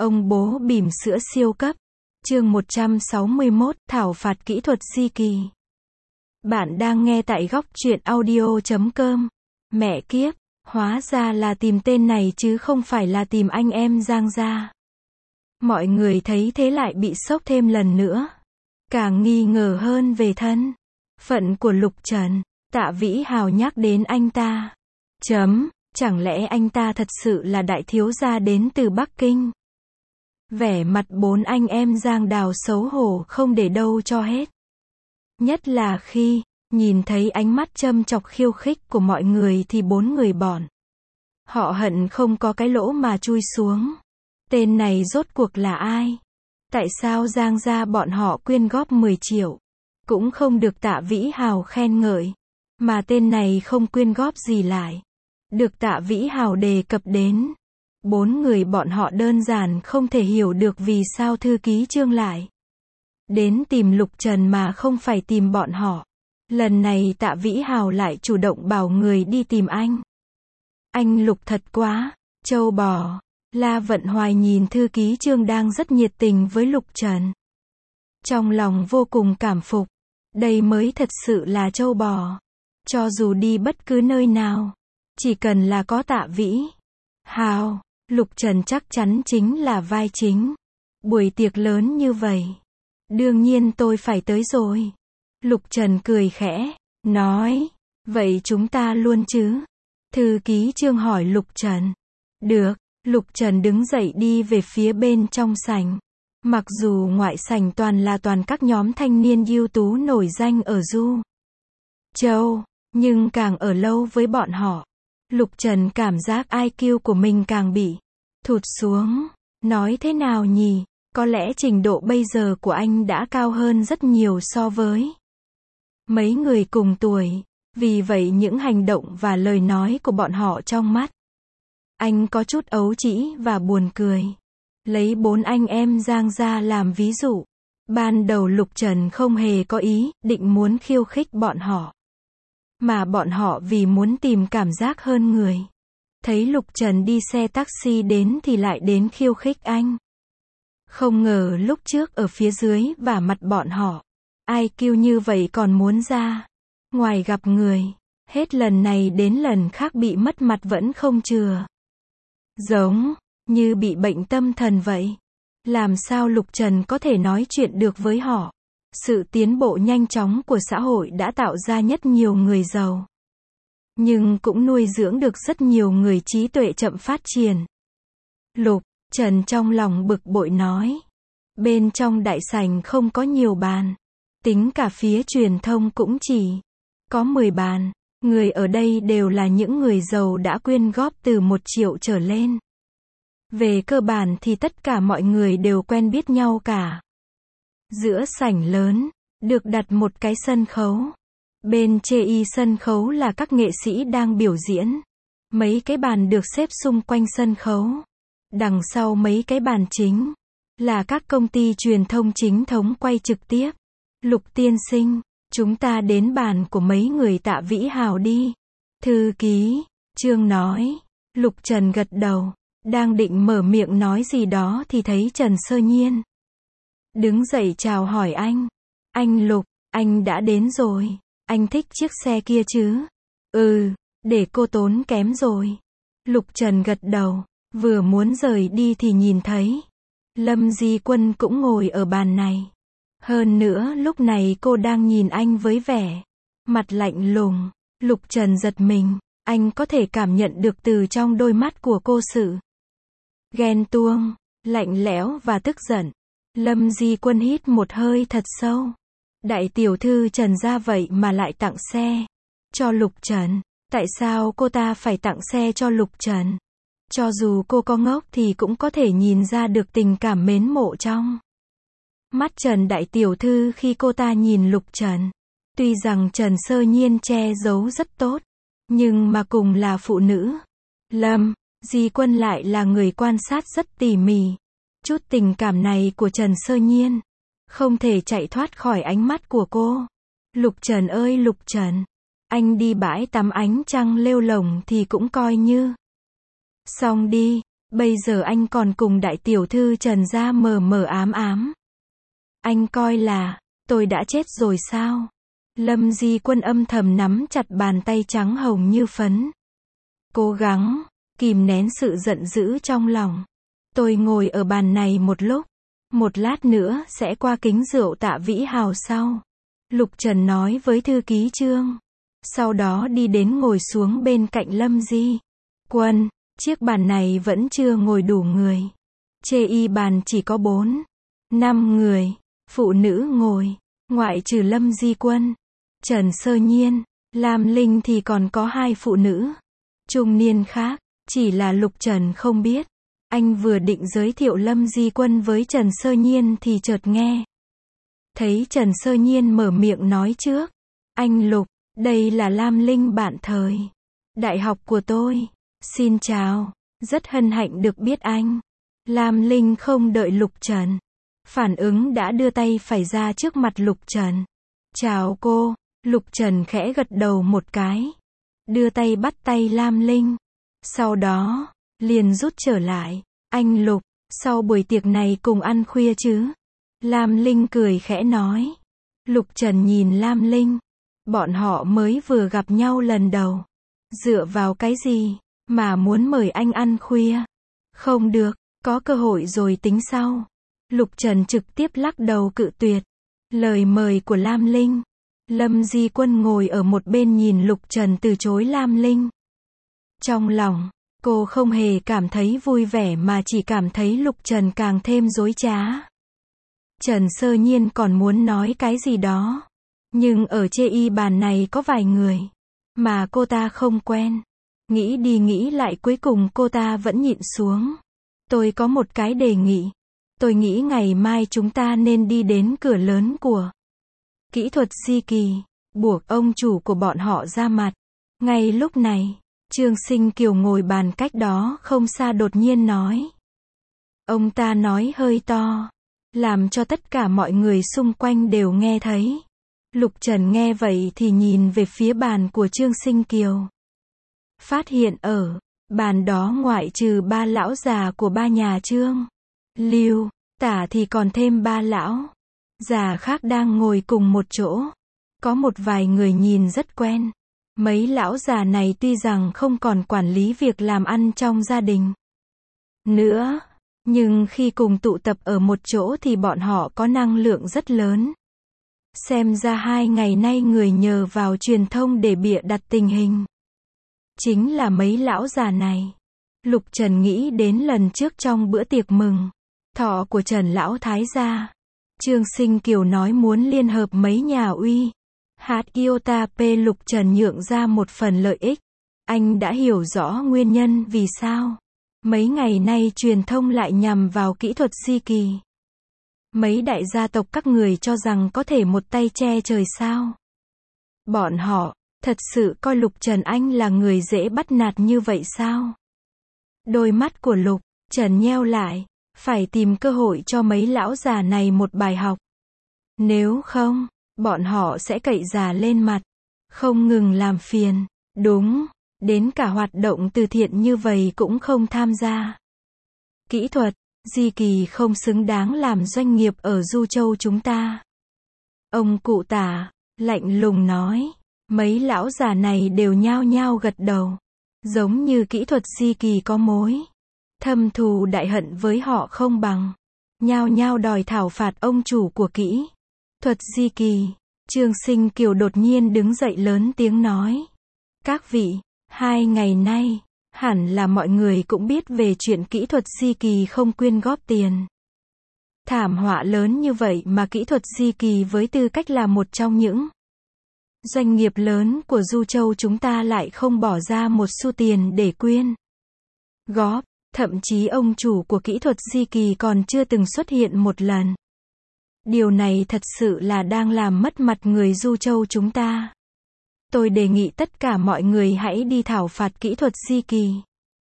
Ông bố bỉm sữa siêu cấp. Chương 161, thảo phạt kỹ thuật di kỳ. Bạn đang nghe tại góc truyện audio.com. Mẹ kiếp, hóa ra là tìm tên này chứ không phải là tìm anh em Giang gia. Mọi người thấy thế lại bị sốc thêm lần nữa. Càng nghi ngờ hơn về thân phận của Lục Trần. Tạ Vĩ Hào nhắc đến anh ta. Chẳng lẽ anh ta thật sự là đại thiếu gia đến từ Bắc Kinh? Vẻ mặt bốn anh em Giang Đào xấu hổ không để đâu cho hết. Nhất là khi nhìn thấy ánh mắt châm chọc khiêu khích của mọi người thì bốn người bọn họ hận không có cái lỗ mà chui xuống. Tên này rốt cuộc là ai? Tại sao Giang gia bọn họ quyên góp 10 triệu cũng không được Tạ Vĩ Hào khen ngợi, mà tên này không quyên góp gì lại được Tạ Vĩ Hào đề cập đến. Bốn người bọn họ đơn giản không thể hiểu được vì sao thư ký Trương lại đến tìm Lục Trần mà không phải tìm bọn họ. Lần này Tạ Vĩ Hào lại chủ động bảo người đi tìm anh. Anh Lục thật quá trâu bò. La Vận Hoài nhìn thư ký Trương đang rất nhiệt tình với Lục Trần, trong lòng vô cùng cảm phục. Đây mới thật sự là trâu bò. Cho dù đi bất cứ nơi nào, chỉ cần là có Tạ Vĩ Hào, Lục Trần chắc chắn chính là vai chính. Buổi tiệc lớn như vậy, đương nhiên tôi phải tới rồi. Lục Trần cười khẽ, nói, vậy chúng ta luôn chứ? Thư ký Trương hỏi Lục Trần. Được. Lục Trần đứng dậy đi về phía bên trong sảnh. Mặc dù ngoại sảnh toàn các nhóm thanh niên ưu tú nổi danh ở Du Châu, nhưng càng ở lâu với bọn họ, Lục Trần cảm giác IQ của mình càng bị thụt xuống. Nói thế nào nhỉ? Có lẽ trình độ bây giờ của anh đã cao hơn rất nhiều so với mấy người cùng tuổi. Vì vậy những hành động và lời nói của bọn họ trong mắt anh có chút ấu trĩ và buồn cười. Lấy bốn anh em Giang gia làm ví dụ. Ban đầu Lục Trần không hề có ý định muốn khiêu khích bọn họ, mà bọn họ vì muốn tìm cảm giác hơn người. Thấy Lục Trần đi xe taxi đến thì lại đến khiêu khích anh. Không ngờ lúc trước ở phía dưới và mặt bọn họ, IQ như vậy còn muốn ra ngoài gặp người. Hết lần này đến lần khác bị mất mặt vẫn không chừa. Giống như bị bệnh tâm thần vậy. Làm sao Lục Trần có thể nói chuyện được với họ? Sự tiến bộ nhanh chóng của xã hội đã tạo ra rất nhiều người giàu, nhưng cũng nuôi dưỡng được rất nhiều người trí tuệ chậm phát triển. Lục Trần trong lòng bực bội nói. Bên trong đại sảnh không có nhiều bàn. Tính cả phía truyền thông cũng chỉ có 10 bàn. Người ở đây đều là những người giàu đã quyên góp từ 1 triệu trở lên. Về cơ bản thì tất cả mọi người đều quen biết nhau cả. Giữa sảnh lớn, được đặt một cái sân khấu. Bên chê sân khấu là các nghệ sĩ đang biểu diễn. Mấy cái bàn được xếp xung quanh sân khấu. Đằng sau mấy cái bàn chính là các công ty truyền thông chính thống quay trực tiếp. Lục tiên sinh, chúng ta đến bàn của mấy người Tạ Vĩ Hào đi. Thư ký Trương nói. Lục Trần gật đầu, đang định mở miệng nói gì đó thì thấy Trần Sơ Nhiên đứng dậy chào hỏi anh. Anh Lục, anh đã đến rồi. Anh thích chiếc xe kia chứ? Ừ, để cô tốn kém rồi. Lục Trần gật đầu, vừa muốn rời đi thì nhìn thấy Lâm Di Quân cũng ngồi ở bàn này. Hơn nữa lúc này cô đang nhìn anh với vẻ mặt lạnh lùng. Lục Trần giật mình, anh có thể cảm nhận được từ trong đôi mắt của cô sự ghen tuông, lạnh lẽo và tức giận. Lâm Di Quân hít một hơi thật sâu. Đại tiểu thư Trần gia vậy mà lại tặng xe cho Lục Trần. Tại sao cô ta phải tặng xe cho Lục Trần? Cho dù cô có ngốc thì cũng có thể nhìn ra được tình cảm mến mộ trong mắt Trần đại tiểu thư khi cô ta nhìn Lục Trần. Tuy rằng Trần Sơ Nhiên che giấu rất tốt, nhưng mà cùng là phụ nữ, Lâm Di Quân lại là người quan sát rất tỉ mỉ. Chút tình cảm này của Trần Sơ Nhiên không thể chạy thoát khỏi ánh mắt của cô. Lục Trần ơi Lục Trần, anh đi bãi tắm ánh trăng lêu lồng thì cũng coi như xong đi. Bây giờ anh còn cùng đại tiểu thư Trần gia mờ mờ ám ám. Anh coi là, tôi đã chết rồi sao? Lâm Di Quân âm thầm nắm chặt bàn tay trắng hồng như phấn. Cố gắng, kìm nén sự giận dữ trong lòng. Tôi ngồi ở bàn này một lúc. Một lát nữa sẽ qua kính rượu Tạ Vĩ Hào sau. Lục Trần nói với thư ký Trương. Sau đó đi đến ngồi xuống bên cạnh Lâm Di Quân. Chiếc bàn này vẫn chưa ngồi đủ người. Chê y bàn chỉ có 4-5 người. Phụ nữ ngồi. Ngoại trừ Lâm Di Quân, Trần Sơ Nhiên, Lam Linh thì còn có 2 phụ nữ trung niên khác. Chỉ là Lục Trần không biết. Anh vừa định giới thiệu Lâm Di Quân với Trần Sơ Nhiên thì chợt nghe thấy Trần Sơ Nhiên mở miệng nói trước. Anh Lục, đây là Lam Linh bạn thời đại học của tôi. Xin chào, rất hân hạnh được biết anh. Lam Linh không đợi Lục Trần phản ứng đã đưa tay phải ra trước mặt Lục Trần. Chào cô. Lục Trần khẽ gật đầu một cái. Đưa tay bắt tay Lam Linh. Sau đó, liền rút trở lại. Anh Lục, sau buổi tiệc này cùng ăn khuya chứ? Lam Linh cười khẽ nói. Lục Trần nhìn Lam Linh. Bọn họ mới vừa gặp nhau lần đầu. Dựa vào cái gì mà muốn mời anh ăn khuya? Không được, có cơ hội rồi tính sau. Lục Trần trực tiếp lắc đầu cự tuyệt lời mời của Lam Linh. Lâm Di Quân ngồi ở một bên nhìn Lục Trần từ chối Lam Linh. Trong lòng, cô không hề cảm thấy vui vẻ mà chỉ cảm thấy Lục Trần càng thêm dối trá. Trần Sơ Nhiên còn muốn nói cái gì đó. Nhưng ở chê y bàn này có vài người mà cô ta không quen. Nghĩ đi nghĩ lại cuối cùng cô ta vẫn nhịn xuống. Tôi có một cái đề nghị. Tôi nghĩ ngày mai chúng ta nên đi đến cửa lớn của kỹ thuật Di Kỳ, buộc ông chủ của bọn họ ra mặt. Ngay lúc này, Trương Sinh Kiều ngồi bàn cách đó không xa đột nhiên nói. Ông ta nói hơi to, làm cho tất cả mọi người xung quanh đều nghe thấy. Lục Trần nghe vậy thì nhìn về phía bàn của Trương Sinh Kiều. Phát hiện ở bàn đó ngoại trừ 3 lão già của 3 nhà Trương, Lưu, Tả thì còn thêm 3 lão già khác đang ngồi cùng một chỗ. Có một vài người nhìn rất quen. Mấy lão già này tuy rằng không còn quản lý việc làm ăn trong gia đình nữa, nhưng khi cùng tụ tập ở một chỗ thì bọn họ có năng lượng rất lớn. Xem ra 2 ngày nay người nhờ vào truyền thông để bịa đặt tình hình chính là mấy lão già này. Lục Trần nghĩ đến lần trước trong bữa tiệc mừng thọ của Trần Lão Thái gia. Trương Sinh Kiều nói muốn liên hợp mấy nhà uy hát Iota P. Lục Trần nhượng ra một phần lợi ích. Anh đã hiểu rõ nguyên nhân vì sao mấy ngày nay truyền thông lại nhằm vào kỹ thuật Di Kỳ. Mấy đại gia tộc các người cho rằng có thể một tay che trời sao? Bọn họ thật sự coi Lục Trần Anh là người dễ bắt nạt như vậy sao? Đôi mắt của Lục Trần nheo lại. Phải tìm cơ hội cho mấy lão già này một bài học. Nếu không, bọn họ sẽ cậy già lên mặt. Không ngừng làm phiền. Đúng, đến cả hoạt động từ thiện như vậy cũng không tham gia. Kỹ thuật Di Kỳ không xứng đáng làm doanh nghiệp ở Du Châu chúng ta. Ông cụ Tả lạnh lùng nói. Mấy lão già này đều nhao nhao gật đầu. Giống như kỹ thuật Di Kỳ có mối thâm thù đại hận với họ không bằng. Nhao nhao đòi thảo phạt ông chủ của kỹ thuật Di Kỳ. Trương Sinh Kiều đột nhiên đứng dậy lớn tiếng nói. Các vị, 2 ngày nay, hẳn là mọi người cũng biết về chuyện kỹ thuật Di Kỳ không quyên góp tiền. Thảm họa lớn như vậy mà kỹ thuật Di Kỳ với tư cách là một trong những doanh nghiệp lớn của Du Châu chúng ta lại không bỏ ra một xu tiền để quyên góp. Thậm chí ông chủ của kỹ thuật Di Kỳ còn chưa từng xuất hiện một lần. Điều này thật sự là đang làm mất mặt người Du Châu chúng ta. Tôi đề nghị tất cả mọi người hãy đi thảo phạt kỹ thuật Di Kỳ.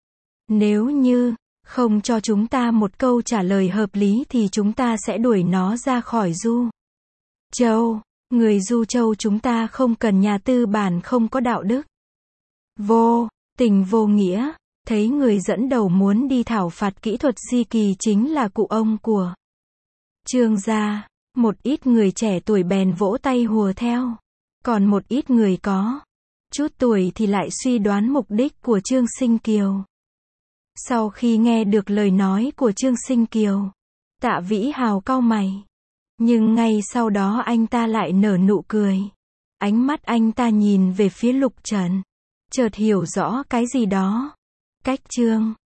Nếu như không cho chúng ta một câu trả lời hợp lý thì chúng ta sẽ đuổi nó ra khỏi Du Châu. Người Du Châu chúng ta không cần nhà tư bản không có đạo đức, vô tình vô nghĩa. Thấy người dẫn đầu muốn đi thảo phạt kỹ thuật di kỳ chính là cụ ông của Trương gia, một ít người trẻ tuổi bèn vỗ tay hùa theo. Còn một ít người có chút tuổi thì lại suy đoán mục đích của Trương Sinh Kiều. Sau khi nghe được lời nói của Trương Sinh Kiều, Tạ Vĩ Hào cau mày. Nhưng ngay sau đó anh ta lại nở nụ cười. Ánh mắt anh ta nhìn về phía Lục Trần. Chợt hiểu rõ cái gì đó. Cách Trương